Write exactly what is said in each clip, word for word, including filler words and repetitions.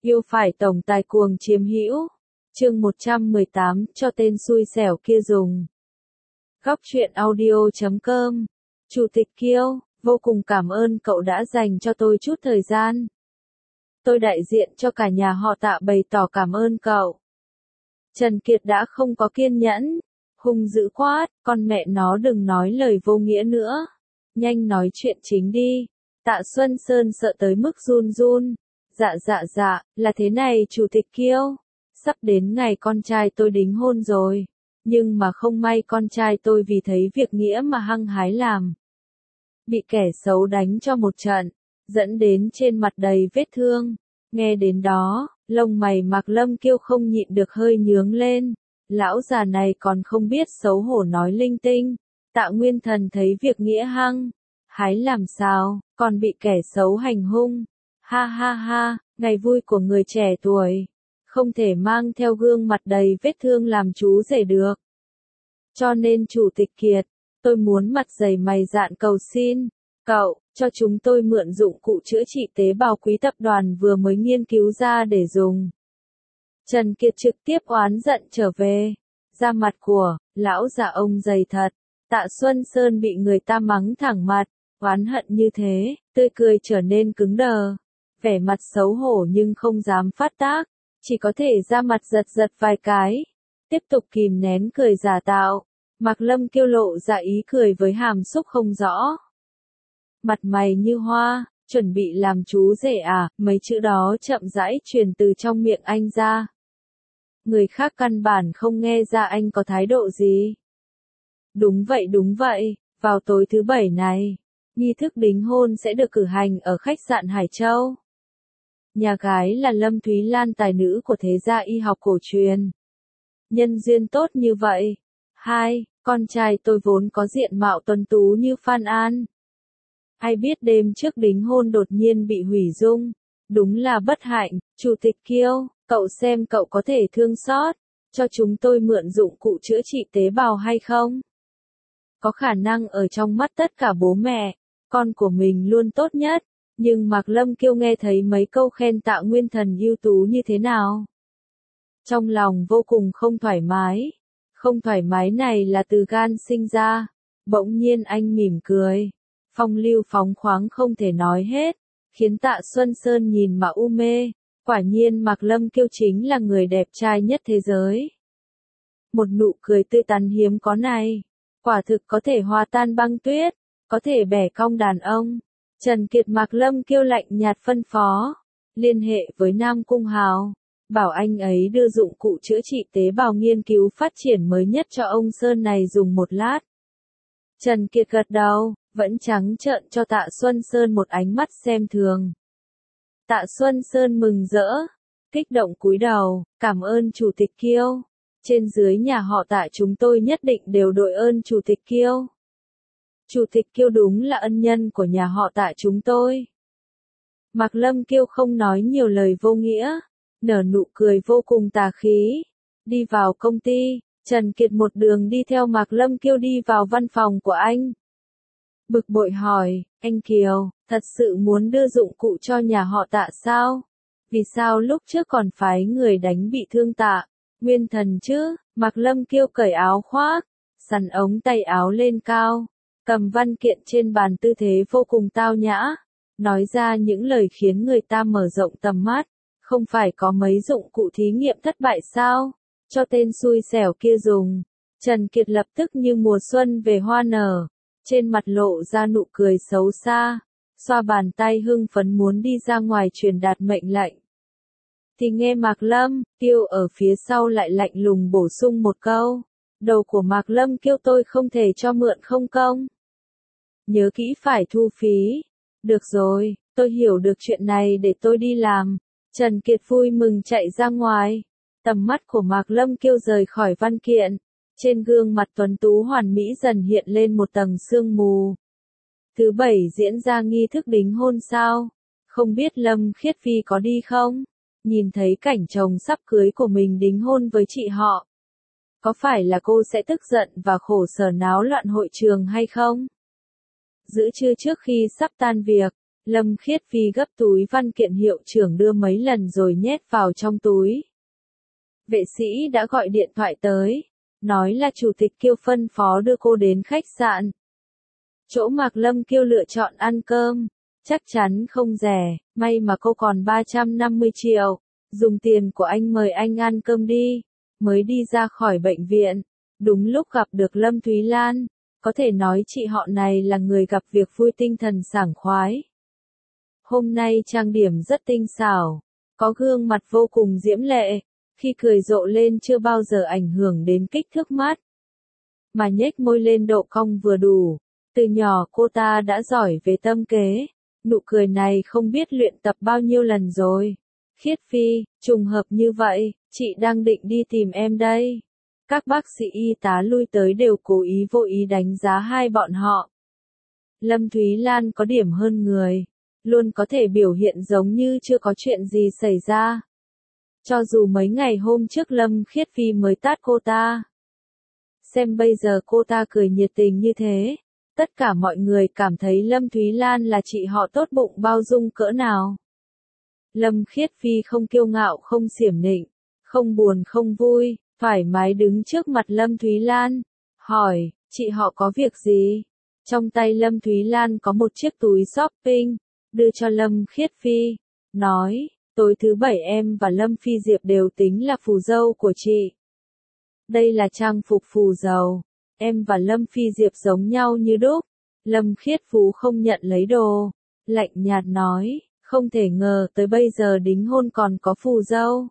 Yêu phải tổng tài cuồng chiếm hữu. Chương một trăm mười tám, cho tên xui xẻo kia dùng. Góc truyện audio chấm com. Chủ tịch Kiêu, vô cùng cảm ơn cậu đã dành cho tôi chút thời gian. Tôi đại diện cho cả nhà họ Tạ bày tỏ cảm ơn cậu. Trần Kiệt đã không có kiên nhẫn, hung dữ quát, con mẹ nó đừng nói lời vô nghĩa nữa. Nhanh nói chuyện chính đi. Tạ Xuân Sơn sợ tới mức run run. Dạ dạ dạ, là thế này Chủ tịch Kiêu. Sắp đến ngày con trai tôi đính hôn rồi. Nhưng mà không may con trai tôi vì thấy việc nghĩa mà hăng hái làm. Bị kẻ xấu đánh cho một trận, dẫn đến trên mặt đầy vết thương. Nghe đến đó, lông mày Mạc Lâm Kiêu không nhịn được hơi nhướng lên. Lão già này còn không biết xấu hổ nói linh tinh. Tạ Nguyên Thần thấy việc nghĩa hăng hái làm sao, còn bị kẻ xấu hành hung. Ha ha ha, ngày vui của người trẻ tuổi. Không thể mang theo gương mặt đầy vết thương làm chú rể được. Cho nên Chủ tịch Kiệt, tôi muốn mặt dày mày dạn cầu xin, cậu, cho chúng tôi mượn dụng cụ chữa trị tế bào quý tập đoàn vừa mới nghiên cứu ra để dùng. Trần Kiệt trực tiếp oán giận trở về. Da mặt của, lão già ông dày thật. Tạ Xuân Sơn bị người ta mắng thẳng mặt, oán hận như thế, tươi cười trở nên cứng đờ. Vẻ mặt xấu hổ nhưng không dám phát tác, chỉ có thể ra mặt giật giật vài cái. Tiếp tục kìm nén cười giả tạo. Mạc Lâm Kiêu lộ ra ý cười với hàm xúc không rõ. Mặt mày như hoa, chuẩn bị làm chú rể à, mấy chữ đó chậm rãi truyền từ trong miệng anh ra. Người khác căn bản không nghe ra anh có thái độ gì. Đúng vậy đúng vậy, vào tối thứ bảy này, nghi thức đính hôn sẽ được cử hành ở khách sạn Hải Châu. Nhà gái là Lâm Thúy Lan, tài nữ của thế gia y học cổ truyền. Nhân duyên tốt như vậy. Hai, con trai tôi vốn có diện mạo tuấn tú như Phan An. Ai biết đêm trước đính hôn đột nhiên bị hủy dung. Đúng là bất hạnh. Chủ tịch Kiêu, cậu xem cậu có thể thương xót, cho chúng tôi mượn dụng cụ chữa trị tế bào hay không? Có khả năng ở trong mắt tất cả bố mẹ, con của mình luôn tốt nhất. Nhưng Mạc Lâm Kiêu nghe thấy mấy câu khen Tạ Nguyên Thần ưu tú như thế nào? Trong lòng vô cùng không thoải mái. Không thoải mái này là từ gan sinh ra. Bỗng nhiên anh mỉm cười. Phong lưu phóng khoáng không thể nói hết. Khiến Tạ Xuân Sơn nhìn mà u mê. Quả nhiên Mạc Lâm Kiêu chính là người đẹp trai nhất thế giới. Một nụ cười tươi tắn hiếm có này. Quả thực có thể hòa tan băng tuyết. Có thể bẻ cong đàn ông. Trần Kiệt Mạc Lâm Kiêu lạnh nhạt phân phó. Liên hệ với Nam Cung Hào. Bảo anh ấy đưa dụng cụ chữa trị tế bào nghiên cứu phát triển mới nhất cho ông Sơn này dùng một lát. Trần Kiệt gật đầu, vẫn trắng trợn cho Tạ Xuân Sơn một ánh mắt xem thường. Tạ Xuân Sơn mừng rỡ, kích động cúi đầu, cảm ơn Chủ tịch Kiêu. Trên dưới nhà họ Tạ chúng tôi nhất định đều đội ơn Chủ tịch Kiêu. Chủ tịch Kiêu đúng là ân nhân của nhà họ Tạ chúng tôi. Mạc Lâm Kiêu không nói nhiều lời vô nghĩa, nở nụ cười vô cùng tà khí. Đi vào công ty, Trần Kiệt một đường đi theo Mạc Lâm Kiêu đi vào văn phòng của anh. Bực bội hỏi, anh Kiều, thật sự muốn đưa dụng cụ cho nhà họ Tạ sao? Vì sao lúc trước còn phái người đánh bị thương Tạ Nguyên Thần chứ? Mạc Lâm Kiêu cởi áo khoác, xắn ống tay áo lên cao, cầm văn kiện trên bàn tư thế vô cùng tao nhã, nói ra những lời khiến người ta mở rộng tầm mắt. Không phải có mấy dụng cụ thí nghiệm thất bại sao? Cho tên xui xẻo kia dùng. Trần Kiệt lập tức như mùa xuân về hoa nở. Trên mặt lộ ra nụ cười xấu xa. Xoa bàn tay hưng phấn muốn đi ra ngoài truyền đạt mệnh lệnh. Thì nghe Mạc Lâm Kiêu ở phía sau lại lạnh lùng bổ sung một câu. Đầu của Mạc Lâm Kiêu tôi không thể cho mượn không công. Nhớ kỹ phải thu phí. Được rồi, tôi hiểu được chuyện này để tôi đi làm. Trần Kiệt vui mừng chạy ra ngoài. Tầm mắt của Mạc Lâm Kiêu rời khỏi văn kiện. Trên gương mặt tuấn tú hoàn mỹ dần hiện lên một tầng sương mù. Thứ bảy diễn ra nghi thức đính hôn sao? Không biết Lâm Khiết Phi có đi không? Nhìn thấy cảnh chồng sắp cưới của mình đính hôn với chị họ. Có phải là cô sẽ tức giận và khổ sở náo loạn hội trường hay không? Giữa trưa trước khi sắp tan việc, Lâm Khiết Phi gấp túi văn kiện hiệu trưởng đưa mấy lần rồi nhét vào trong túi. Vệ sĩ đã gọi điện thoại tới, nói là chủ tịch Kiêu phân phó đưa cô đến khách sạn. Chỗ Mạc Lâm Kiêu lựa chọn ăn cơm, chắc chắn không rẻ, may mà cô còn ba trăm năm mươi triệu, dùng tiền của anh mời anh ăn cơm đi, mới đi ra khỏi bệnh viện, đúng lúc gặp được Lâm Thúy Lan, có thể nói chị họ này là người gặp việc vui tinh thần sảng khoái. Hôm nay trang điểm rất tinh xảo, có gương mặt vô cùng diễm lệ, khi cười rộ lên chưa bao giờ ảnh hưởng đến kích thước mắt, mà nhếch môi lên độ cong vừa đủ. Từ nhỏ cô ta đã giỏi về tâm kế, nụ cười này không biết luyện tập bao nhiêu lần rồi. Khiết Phi, trùng hợp như vậy, chị đang định đi tìm em đây. Các bác sĩ y tá lui tới đều cố ý vô ý đánh giá hai bọn họ. Lâm Thúy Lan có điểm hơn người, luôn có thể biểu hiện giống như chưa có chuyện gì xảy ra. Cho dù mấy ngày hôm trước Lâm Khiết Phi mới tát cô ta. Xem bây giờ cô ta cười nhiệt tình như thế. Tất cả mọi người cảm thấy Lâm Thúy Lan là chị họ tốt bụng bao dung cỡ nào. Lâm Khiết Phi không kiêu ngạo không xiểm nịnh, không buồn không vui, thoải mái đứng trước mặt Lâm Thúy Lan, hỏi, chị họ có việc gì? Trong tay Lâm Thúy Lan có một chiếc túi shopping, đưa cho Lâm Khiết Phi, nói, tối thứ bảy em và Lâm Phi Diệp đều tính là phù dâu của chị. Đây là trang phục phù dâu. Em và Lâm Phi Diệp giống nhau như đúc. Lâm Khiết Phú không nhận lấy đồ. Lạnh nhạt nói, không thể ngờ tới bây giờ đính hôn còn có phù dâu.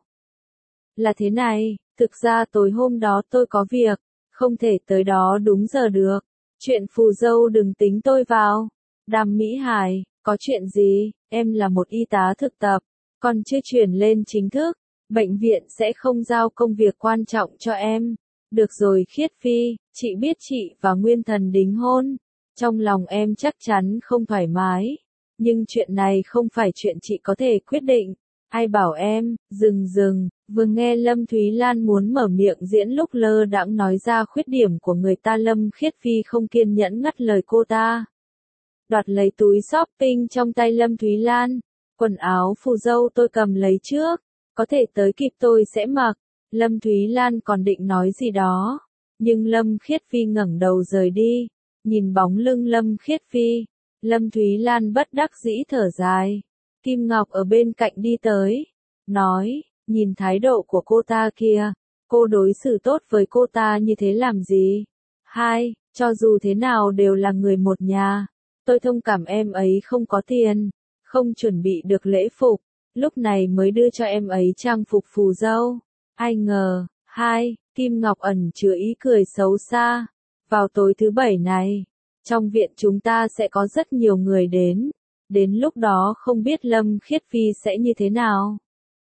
Là thế này, thực ra tối hôm đó tôi có việc, không thể tới đó đúng giờ được. Chuyện phù dâu đừng tính tôi vào. Đàm Mỹ Hải, có chuyện gì, em là một y tá thực tập, còn chưa chuyển lên chính thức. Bệnh viện sẽ không giao công việc quan trọng cho em. Được rồi Khiết Phi, chị biết chị và Nguyên Thần đính hôn. Trong lòng em chắc chắn không thoải mái. Nhưng chuyện này không phải chuyện chị có thể quyết định. Ai bảo em, dừng dừng, vừa nghe Lâm Thúy Lan muốn mở miệng diễn lúc lơ đãng nói ra khuyết điểm của người ta Lâm Khiết Phi không kiên nhẫn ngắt lời cô ta. Đoạt lấy túi shopping trong tay Lâm Thúy Lan. Quần áo phù dâu tôi cầm lấy trước, có thể tới kịp tôi sẽ mặc. Lâm Thúy Lan còn định nói gì đó, nhưng Lâm Khiết Phi ngẩng đầu rời đi, nhìn bóng lưng Lâm Khiết Phi, Lâm Thúy Lan bất đắc dĩ thở dài. Kim Ngọc ở bên cạnh đi tới, nói, nhìn thái độ của cô ta kia, cô đối xử tốt với cô ta như thế làm gì? Hai, cho dù thế nào đều là người một nhà, tôi thông cảm em ấy không có tiền, không chuẩn bị được lễ phục, lúc này mới đưa cho em ấy trang phục phù dâu. Ai ngờ, hai, Kim Ngọc ẩn chứa ý cười xấu xa. Vào tối thứ bảy này, trong viện chúng ta sẽ có rất nhiều người đến. Đến lúc đó không biết Lâm Khiết Phi sẽ như thế nào.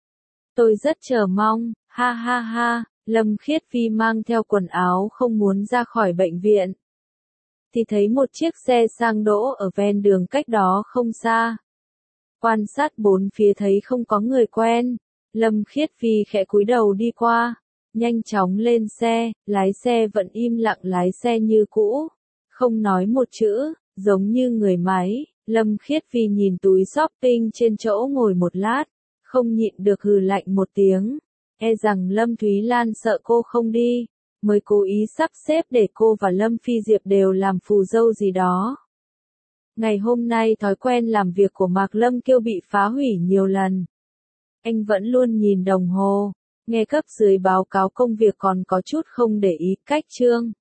Tôi rất chờ mong, ha ha ha, Lâm Khiết Phi mang theo quần áo không muốn ra khỏi bệnh viện. Thì thấy một chiếc xe sang đỗ ở ven đường cách đó không xa. Quan sát bốn phía thấy không có người quen. Lâm Khiết Phi khẽ cúi đầu đi qua, nhanh chóng lên xe, lái xe vẫn im lặng lái xe như cũ, không nói một chữ, giống như người máy. Lâm Khiết Phi nhìn túi shopping trên chỗ ngồi một lát, không nhịn được hừ lạnh một tiếng, e rằng Lâm Thúy Lan sợ cô không đi, mới cố ý sắp xếp để cô và Lâm Phi Diệp đều làm phù dâu gì đó. Ngày hôm nay thói quen làm việc của Mạc Lâm Kiêu bị phá hủy nhiều lần. Anh vẫn luôn nhìn đồng hồ, nghe cấp dưới báo cáo công việc còn có chút không để ý. Cách chương